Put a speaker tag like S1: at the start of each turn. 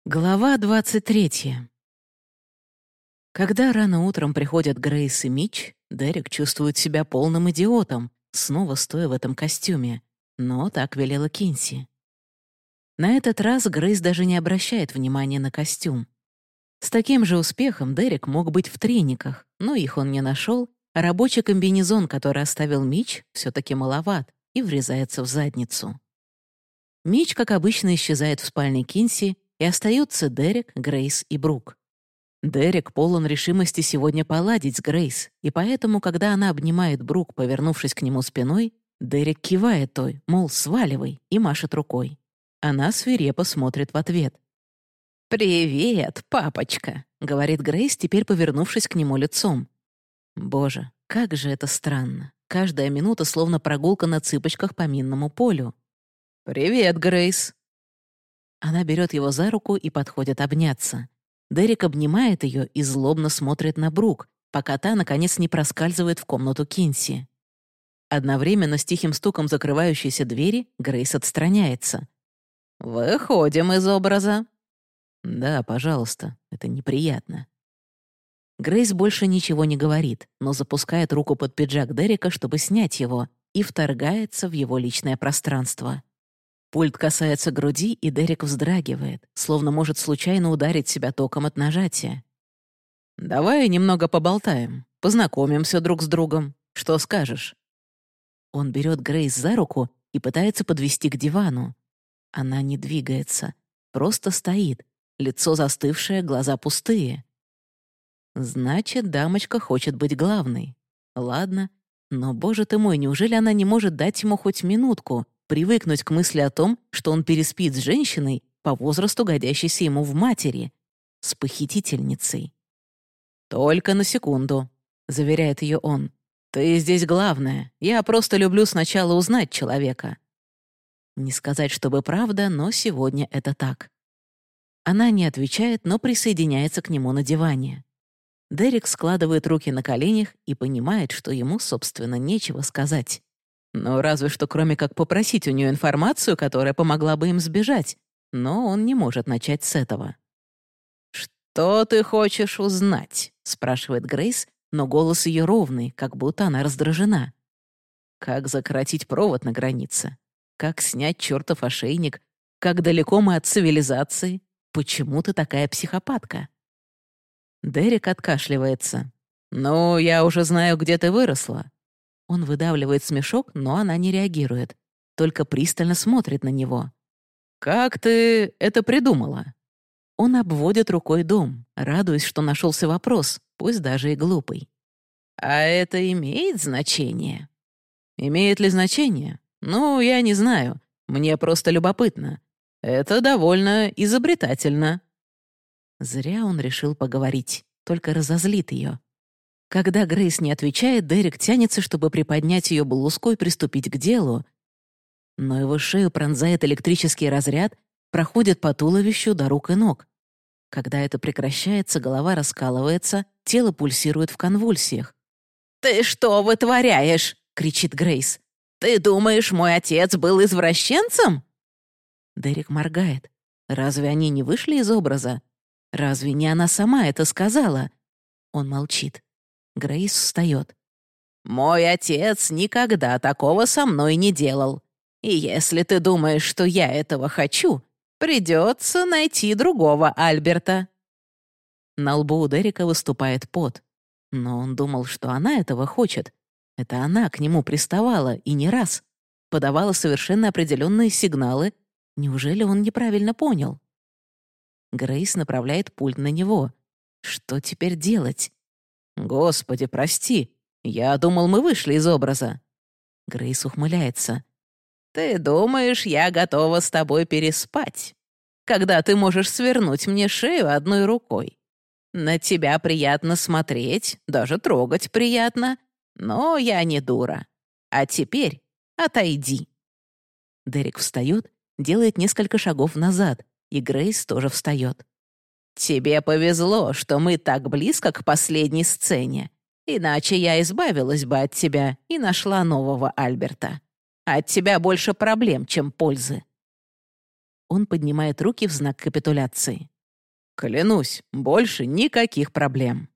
S1: Глава 23. Когда рано утром приходят Грейс и Митч, Дерек чувствует себя полным идиотом, снова стоя в этом костюме. Но так велела Кинси. На этот раз Грейс даже не обращает внимания на костюм. С таким же успехом Дерек мог быть в трениках, но их он не нашел, а рабочий комбинезон, который оставил Митч, все-таки маловат и врезается в задницу. Митч, как обычно, исчезает в спальне Кинси, и остаются Дерек, Грейс и Брук. Дерек полон решимости сегодня поладить с Грейс, и поэтому, когда она обнимает Брук, повернувшись к нему спиной, Дерек кивает той, мол, сваливай, и машет рукой. Она свирепо смотрит в ответ. «Привет, папочка», — говорит Грейс, теперь повернувшись к нему лицом. Боже, как же это странно. Каждая минута словно прогулка на цыпочках по минному полю. «Привет, Грейс». Она берет его за руку и подходит обняться. Дерек обнимает ее и злобно смотрит на Брук, пока та, наконец, не проскальзывает в комнату Кинси. Одновременно с тихим стуком закрывающейся двери Грейс отстраняется. «Выходим из образа». «Да, пожалуйста, это неприятно». Грейс больше ничего не говорит, но запускает руку под пиджак Дерека, чтобы снять его, и вторгается в его личное пространство. Пульт касается груди, и Дерек вздрагивает, словно может случайно ударить себя током от нажатия. «Давай немного поболтаем, познакомимся друг с другом. Что скажешь?» Он берет Грейс за руку и пытается подвести к дивану. Она не двигается, просто стоит, лицо застывшее, глаза пустые. Значит, дамочка хочет быть главной. Ладно, но, боже ты мой, неужели она не может дать ему хоть минутку, привыкнуть к мысли о том, что он переспит с женщиной, по возрасту годящейся ему в матери, с похитительницей? «Только на секунду», — заверяет ее он. «Ты здесь главная. Я просто люблю сначала узнать человека». Не сказать, чтобы правда, но сегодня это так. Она не отвечает, но присоединяется к нему на диване. Дерек складывает руки на коленях и понимает, что ему, собственно, нечего сказать. Ну, разве что кроме как попросить у нее информацию, которая помогла бы им сбежать. Но он не может начать с этого. «Что ты хочешь узнать?» — спрашивает Грейс, но голос ее ровный, как будто она раздражена. Как закоротить провод на границе? Как снять чертов ошейник? Как далеко мы от цивилизации? Почему ты такая психопатка? Дерек откашливается. «Ну, я уже знаю, где ты выросла». Он выдавливает смешок, но она не реагирует, только пристально смотрит на него. «Как ты это придумала?» Он обводит рукой дом, радуясь, что нашелся вопрос, пусть даже и глупый. «А это имеет значение?» «Имеет ли значение? Ну, я не знаю. Мне просто любопытно. Это довольно изобретательно». Зря он решил поговорить, только разозлит ее. Когда Грейс не отвечает, Дерек тянется, чтобы приподнять ее блузку и приступить к делу. Но его шею пронзает электрический разряд, проходит по туловищу до рук и ног. Когда это прекращается, голова раскалывается, тело пульсирует в конвульсиях. «Ты что вытворяешь?» — кричит Грейс. «Ты думаешь, мой отец был извращенцем?» Дерек моргает. Разве они не вышли из образа? Разве не она сама это сказала? Он молчит. Грейс встает. «Мой отец никогда такого со мной не делал. И если ты думаешь, что я этого хочу, придется найти другого Альберта». На лбу у Дерека выступает пот. Но он думал, что она этого хочет. Это она к нему приставала, и не раз. Подавала совершенно определенные сигналы. Неужели он неправильно понял? Грейс направляет пульт на него. Что теперь делать? «Господи, прости. Я думал, мы вышли из образа». Грейс ухмыляется. «Ты думаешь, я готова с тобой переспать? Когда ты можешь свернуть мне шею одной рукой? На тебя приятно смотреть, даже трогать приятно. Но я не дура. А теперь отойди». Дерек встает, делает несколько шагов назад, и Грейс тоже встает. «Тебе повезло, что мы так близко к последней сцене. Иначе я избавилась бы от тебя и нашла нового Альберта. От тебя больше проблем, чем пользы». Он поднимает руки в знак капитуляции. Клянусь, больше никаких проблем.